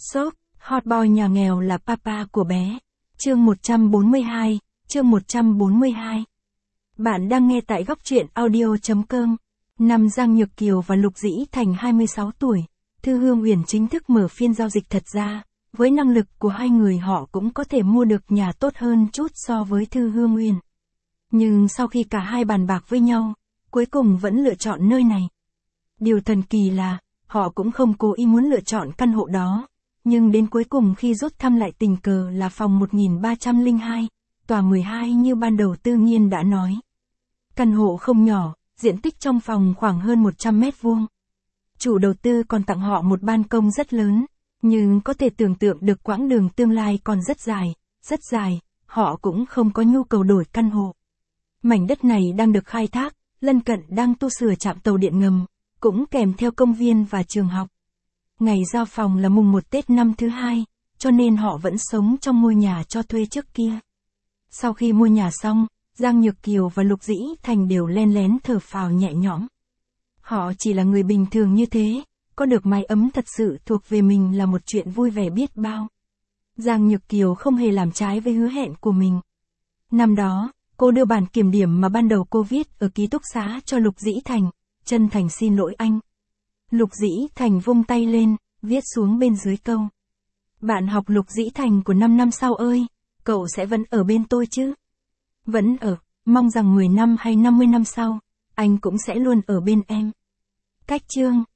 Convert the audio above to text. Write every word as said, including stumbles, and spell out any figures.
Shop, hot boy nhà nghèo là papa của bé. Chương một trăm bốn mươi hai, chương một trăm bốn mươi hai. Bạn đang nghe tại góc truyện audio chấm com. Năm Giang Nhược Kiều và Lục Dĩ Thành hai mươi sáu tuổi, Thư Hương Uyển chính thức mở phiên giao dịch. Thật ra, với năng lực của hai người họ cũng có thể mua được nhà tốt hơn chút so với Thư Hương Uyển. Nhưng sau khi cả hai bàn bạc với nhau, cuối cùng vẫn lựa chọn nơi này. Điều thần kỳ là, họ cũng không cố ý muốn lựa chọn căn hộ đó. Nhưng đến cuối cùng khi rút thăm lại tình cờ là phòng một nghìn ba trăm lẻ hai, tòa mười hai như ban đầu Tư Nghiên đã nói. Căn hộ không nhỏ, diện tích trong phòng khoảng hơn một trăm mét vuông. Chủ đầu tư còn tặng họ một ban công rất lớn, nhưng có thể tưởng tượng được quãng đường tương lai còn rất dài, rất dài, họ cũng không có nhu cầu đổi căn hộ. Mảnh đất này đang được khai thác, lân cận đang tu sửa trạm tàu điện ngầm, cũng kèm theo công viên và trường học. Ngày giao phòng là mùng một Tết năm thứ hai, cho nên họ vẫn sống trong ngôi nhà cho thuê trước kia. Sau khi mua nhà xong, Giang Nhược Kiều và Lục Dĩ Thành đều len lén thở phào nhẹ nhõm. Họ chỉ là người bình thường như thế, có được mái ấm thật sự thuộc về mình là một chuyện vui vẻ biết bao. Giang Nhược Kiều không hề làm trái với hứa hẹn của mình. Năm đó, cô đưa bản kiểm điểm mà ban đầu cô viết ở ký túc xá cho Lục Dĩ Thành, chân thành xin lỗi anh. Lục Dĩ Thành vung tay lên, viết xuống bên dưới câu. Bạn học Lục Dĩ Thành của năm năm sau ơi, cậu sẽ vẫn ở bên tôi chứ? Vẫn ở, mong rằng mười năm hay năm mươi năm sau, anh cũng sẽ luôn ở bên em. Cách chương